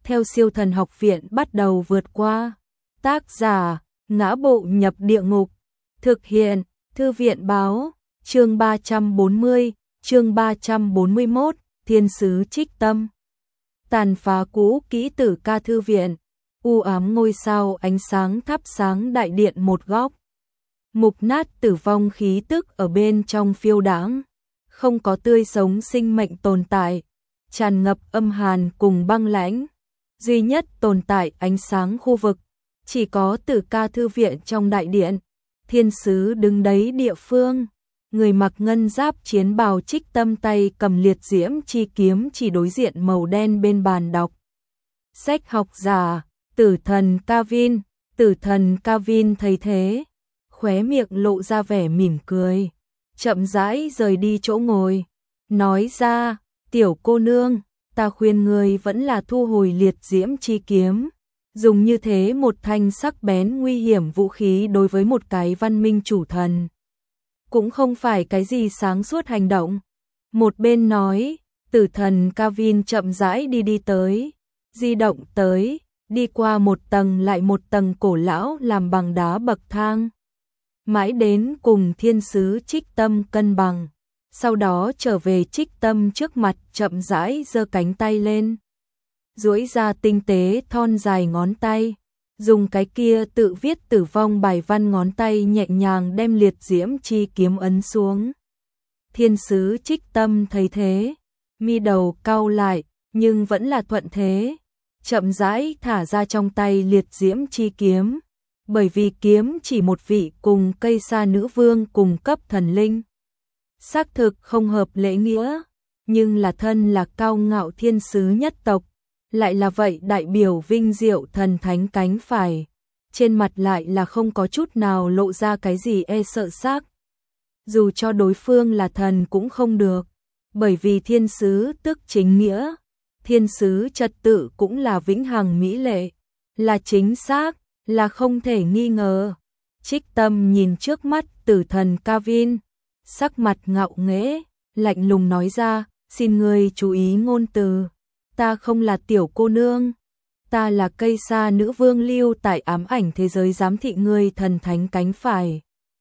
theo siêu thần học viện bắt đầu vượt qua. Tác giả, Ngã Bộ Nhập Địa Ngục. Thực hiện, Thư viện Báo. Chương 340, chương 341, Thiên sứ Trích Tâm. Tàn phá cũ kỹ tử ca thư viện. U ám ngôi sao ánh sáng thắp sáng đại điện một góc. Mục nát tử vong khí tức ở bên trong phiêu đãng, không có tươi sống sinh mệnh tồn tại, tràn ngập âm hàn cùng băng lãnh. Duy nhất tồn tại ánh sáng khu vực, chỉ có tử ca thư viện trong đại điện. Thiên sứ đứng đấy địa phương, người mặc ngân giáp chiến bào Trích Tâm tay cầm liệt diễm chi kiếm chỉ đối diện màu đen bên bàn đọc. Sách học giả, tử thần Kavin. Tử thần Kavin thấy thế, khóe miệng lộ ra vẻ mỉm cười, chậm rãi rời đi chỗ ngồi, nói ra, tiểu cô nương, ta khuyên người vẫn là thu hồi liệt diễm chi kiếm. Dùng như thế một thanh sắc bén nguy hiểm vũ khí đối với một cái văn minh chủ thần, cũng không phải cái gì sáng suốt hành động. Một bên nói, tử thần Kavin chậm rãi đi tới, di động tới, đi qua một tầng lại một tầng cổ lão làm bằng đá bậc thang, mãi đến cùng thiên sứ Trích Tâm cân bằng, sau đó trở về Trích Tâm trước mặt chậm rãi giơ cánh tay lên, duỗi ra tinh tế thon dài ngón tay, dùng cái kia tự viết tử vong bài văn ngón tay nhẹ nhàng đem liệt diễm chi kiếm ấn xuống. Thiên sứ Trích Tâm thấy thế, mi đầu cau lại, nhưng vẫn là thuận thế, chậm rãi thả ra trong tay liệt diễm chi kiếm, bởi vì kiếm chỉ một vị cùng cây sa nữ vương cùng cấp thần linh. Xác thực không hợp lễ nghĩa, nhưng là thân là cao ngạo thiên sứ nhất tộc, lại là vậy đại biểu vinh diệu thần thánh cánh phải, trên mặt lại là không có chút nào lộ ra cái gì e sợ xác. Dù cho đối phương là thần cũng không được, bởi vì thiên sứ tức chính nghĩa, thiên sứ trật tự cũng là vĩnh hằng mỹ lệ, là chính xác, là không thể nghi ngờ. Trích Tâm nhìn trước mắt tử thần Kavin, sắc mặt ngạo nghễ, lạnh lùng nói ra, xin ngươi chú ý ngôn từ. Ta không là tiểu cô nương, ta là cây sa nữ vương lưu tại ám ảnh thế giới giám thị ngươi thần thánh cánh phải.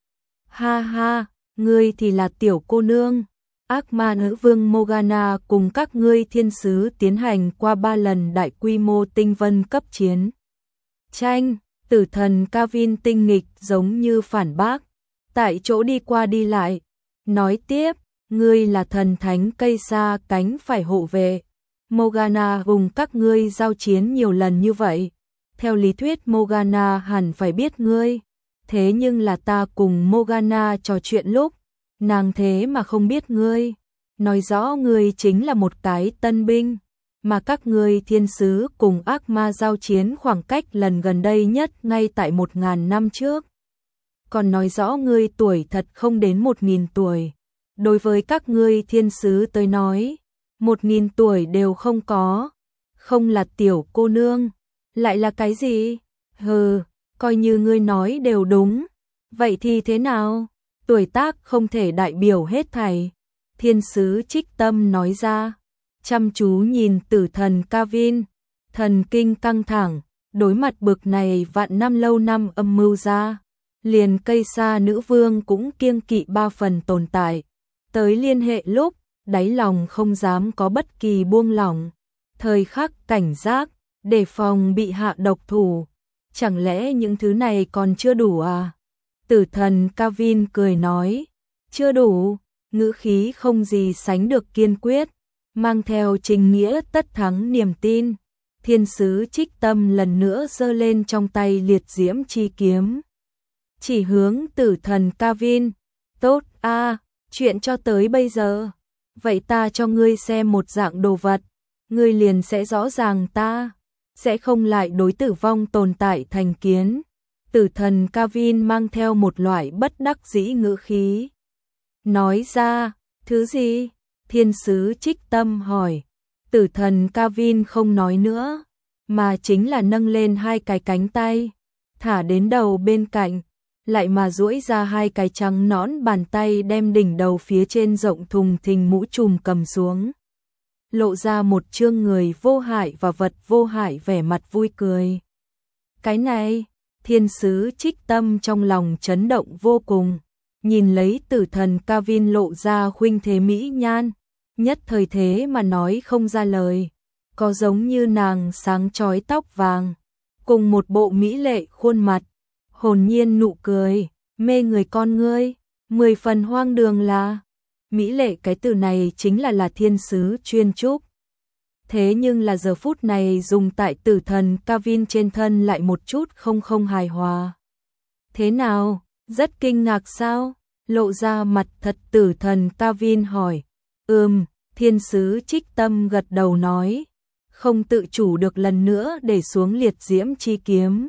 Ha ha, ngươi thì là tiểu cô nương. Ác ma nữ vương Morgana cùng các ngươi thiên sứ tiến hành qua 3 lần đại quy mô tinh vân cấp chiến tranh. Tử thần Kavin tinh nghịch giống như phản bác, tại chỗ đi qua đi lại, nói tiếp, ngươi là thần thánh cây sa cánh phải hộ vệ. Morgana cùng các ngươi giao chiến nhiều lần như vậy, theo lý thuyết Morgana hẳn phải biết ngươi, thế nhưng là ta cùng Morgana trò chuyện lúc, nàng thế mà không biết ngươi, nói rõ ngươi chính là một cái tân binh, mà các ngươi thiên sứ cùng ác ma giao chiến khoảng cách lần gần đây nhất ngay tại 1000 năm trước. Còn nói rõ ngươi tuổi thật không đến 1000 tuổi. Đối với các ngươi thiên sứ tới nói, 1000 tuổi đều không có, không là tiểu cô nương, lại là cái gì? Hừ, coi như ngươi nói đều đúng, vậy thì thế nào? Tuổi tác không thể đại biểu hết thảy. Thiên sứ Trích Tâm nói ra, chăm chú nhìn tử thần Kavin, thần kinh căng thẳng, đối mặt bực này vạn năm lâu năm âm mưu ra, liền cây sa nữ vương cũng kiêng kỵ 3 phần tồn tại, tới liên hệ lúc, đáy lòng không dám có bất kỳ buông lỏng, thời khắc cảnh giác, đề phòng bị hạ độc thủ, chẳng lẽ những thứ này còn chưa đủ à? Tử thần Kavin cười nói, chưa đủ, ngữ khí không gì sánh được kiên quyết, mang theo trình nghĩa tất thắng niềm tin. Thiên sứ Trích Tâm lần nữa giơ lên trong tay liệt diễm chi kiếm, chỉ hướng tử thần Kavin. Tốt a, chuyện cho tới bây giờ, vậy ta cho ngươi xem một dạng đồ vật, ngươi liền sẽ rõ ràng ta sẽ không lại đối tử vong tồn tại thành kiến. Tử thần Kavin mang theo một loại bất đắc dĩ ngữ khí, nói ra, thứ gì? Thiên sứ Trích Tâm hỏi. Tử thần Kavin không nói nữa, mà chính là nâng lên 2 cái cánh tay, thả đến đầu bên cạnh, lại mà duỗi ra 2 cái trắng nõn bàn tay đem đỉnh đầu phía trên rộng thùng thình mũ trùm cầm xuống. lộ ra một chương người vô hại và vật vô hại vẻ mặt vui cười. Cái này, thiên sứ Trích Tâm trong lòng chấn động vô cùng, nhìn lấy tử thần Kavin lộ ra khuynh thế mỹ nhan, nhất thời thế mà nói không ra lời, có giống như nàng sáng chói tóc vàng, cùng một bộ mỹ lệ khuôn mặt, hồn nhiên nụ cười, mê người con ngươi, 10 phần hoang đường là. Mỹ lệ cái từ này chính là thiên sứ chuyên trúc. Thế nhưng là giờ phút này dùng tại tử thần Kavin trên thân lại một chút không hài hòa. Thế nào, rất kinh ngạc sao? Lộ ra mặt thật tử thần Kavin hỏi. Thiên sứ Trích Tâm gật đầu nói, không tự chủ được lần nữa để xuống liệt diễm chi kiếm.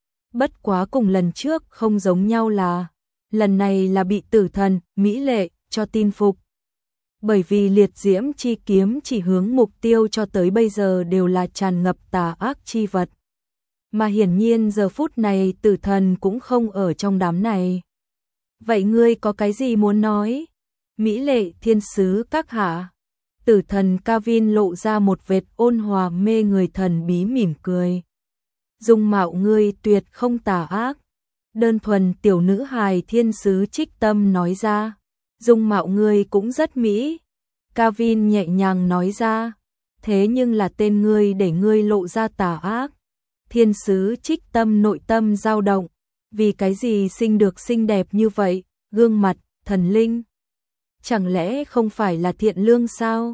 Bất quá cùng lần trước không giống nhau là, lần này là bị tử thần, mỹ lệ, cho tin phục. Bởi vì liệt diễm chi kiếm chỉ hướng mục tiêu cho tới bây giờ đều là tràn ngập tà ác chi vật. Mà hiển nhiên giờ phút này tử thần cũng không ở trong đám này. Vậy ngươi có cái gì muốn nói? Mỹ lệ thiên sứ các hạ. Tử thần Kavin lộ ra một vệt ôn hòa mê người thần bí mỉm cười. Dung mạo ngươi tuyệt không tà ác. Đơn thuần tiểu nữ hài thiên sứ Trích Tâm nói ra. Dung mạo ngươi cũng rất mỹ. Kavin nhẹ nhàng nói ra. Thế nhưng là tên ngươi để ngươi lộ ra tà ác. Thiên sứ Trích Tâm nội tâm dao động. Vì cái gì sinh được xinh đẹp như vậy, gương mặt, thần linh. Chẳng lẽ không phải là thiện lương sao?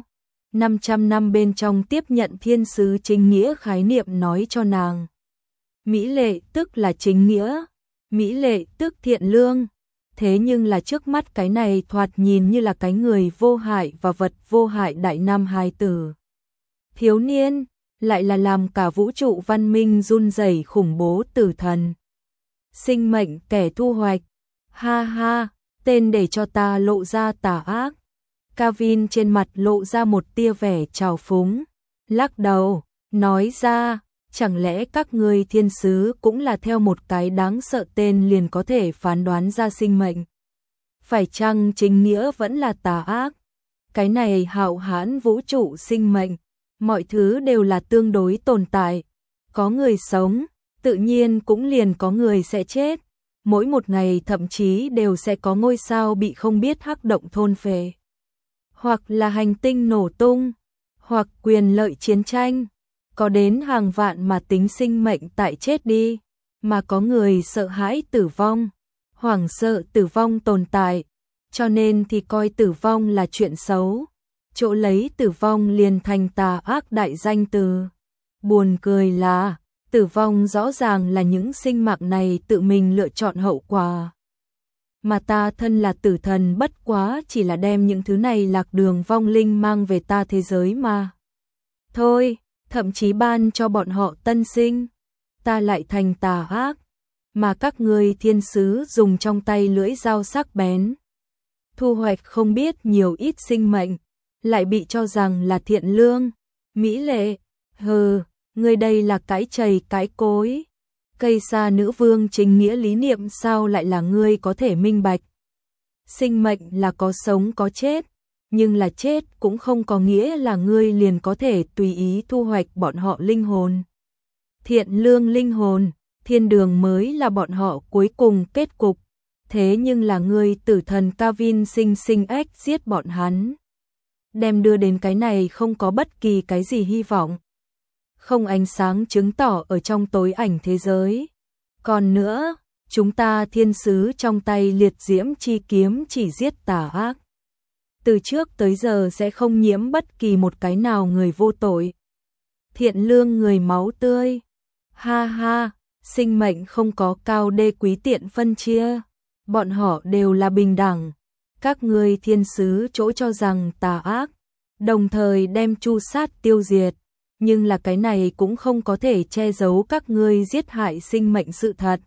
500 năm bên trong tiếp nhận thiên sứ chính nghĩa khái niệm nói cho nàng. Mỹ lệ tức là chính nghĩa, mỹ lệ tức thiện lương. Thế nhưng là trước mắt cái này thoạt nhìn như là cái người vô hại và vật vô hại đại nam hài tử. Thiếu niên, lại là làm cả vũ trụ văn minh run rẩy khủng bố tử thần. Sinh mệnh kẻ thu hoạch. Ha ha, tên để cho ta lộ ra tà ác. Kavin trên mặt lộ ra một tia vẻ trào phúng, lắc đầu, nói ra, chẳng lẽ các ngươi thiên sứ cũng là theo một cái đáng sợ tên liền có thể phán đoán ra sinh mệnh? Phải chăng chính nghĩa vẫn là tà ác? Cái này hạo hãn vũ trụ sinh mệnh, mọi thứ đều là tương đối tồn tại. Có người sống, tự nhiên cũng liền có người sẽ chết. Mỗi một ngày thậm chí đều sẽ có ngôi sao bị không biết hắc động thôn phệ. Hoặc là hành tinh nổ tung, hoặc quyền lợi chiến tranh. Có đến hàng vạn mà tính sinh mệnh tại chết đi, mà có người sợ hãi tử vong, hoảng sợ tử vong tồn tại, cho nên thì coi tử vong là chuyện xấu, chỗ lấy tử vong liền thành tà ác đại danh từ. Buồn cười là, tử vong rõ ràng là những sinh mạng này tự mình lựa chọn hậu quả. Mà ta thân là tử thần bất quá chỉ là đem những thứ này lạc đường vong linh mang về ta thế giới mà. Thôi, thậm chí ban cho bọn họ tân sinh, ta lại thành tà ác, mà các ngươi thiên sứ dùng trong tay lưỡi dao sắc bén. Thu hoạch không biết nhiều ít sinh mệnh, lại bị cho rằng là thiện lương, mỹ lệ, hừ, ngươi đây là cái chày cái cối. Cây sa nữ vương chính nghĩa lý niệm sao lại là ngươi có thể minh bạch. Sinh mệnh là có sống có chết, nhưng là chết cũng không có nghĩa là ngươi liền có thể tùy ý thu hoạch bọn họ linh hồn. Thiện lương linh hồn, thiên đường mới là bọn họ cuối cùng kết cục. Thế nhưng là ngươi tử thần Kavin sinh ếch giết bọn hắn. Đem đưa đến cái này không có bất kỳ cái gì hy vọng. Không ánh sáng chứng tỏ ở trong tối ảnh thế giới. Còn nữa, chúng ta thiên sứ trong tay liệt diễm chi kiếm chỉ giết tà ác. Từ trước tới giờ sẽ không nhiễm bất kỳ một cái nào người vô tội. Thiện lương người máu tươi. Ha ha, sinh mệnh không có cao đê quý tiện phân chia. Bọn họ đều là bình đẳng. Các ngươi thiên sứ chỗ cho rằng tà ác, đồng thời đem tru sát tiêu diệt. Nhưng là cái này cũng không có thể che giấu các ngươi giết hại sinh mệnh sự thật.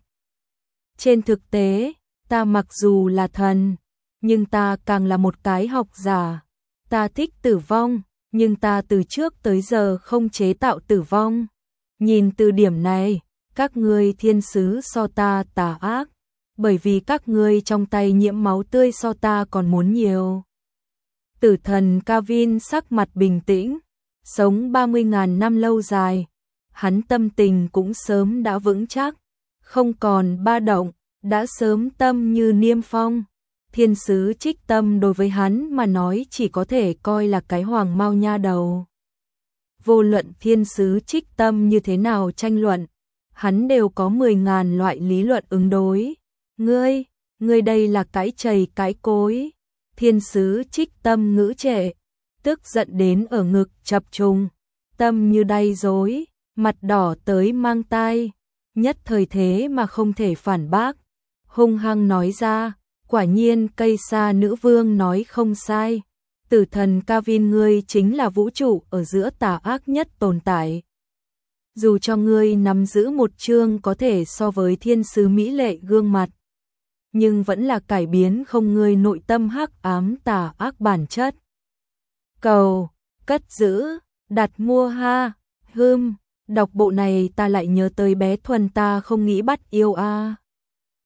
Trên thực tế, ta mặc dù là thần, nhưng ta càng là một cái học giả. Ta thích tử vong, nhưng ta từ trước tới giờ không chế tạo tử vong. Nhìn từ điểm này, các ngươi thiên sứ so ta tà ác, bởi vì các ngươi trong tay nhiễm máu tươi so ta còn muốn nhiều. Tử thần Kavin sắc mặt bình tĩnh, sống 30.000 năm lâu dài, hắn tâm tình cũng sớm đã vững chắc, không còn ba động, đã sớm tâm như niêm phong. Thiên sứ Trích Tâm đối với hắn mà nói chỉ có thể coi là cái hoàng mao nha đầu. Vô luận thiên sứ Trích Tâm như thế nào tranh luận, hắn đều có 10.000 loại lý luận ứng đối. Ngươi đây là cái chày cái cối. Thiên sứ Trích Tâm ngữ trệ, tức giận đến ở ngực chập trùng, tâm như đay rối, mặt đỏ tới mang tai, nhất thời thế mà không thể phản bác, hung hăng nói ra, quả nhiên cây sa nữ vương nói không sai, tử thần Kavin ngươi chính là vũ trụ ở giữa tà ác nhất tồn tại. Dù cho ngươi nắm giữ một chương có thể so với thiên sứ mỹ lệ gương mặt, nhưng vẫn là cải biến không ngươi nội tâm hắc ám tà ác bản chất. Cầu, cất giữ, đặt mua ha, đọc bộ này ta lại nhớ tới bé Thuần ta không nghĩ bắt yêu a.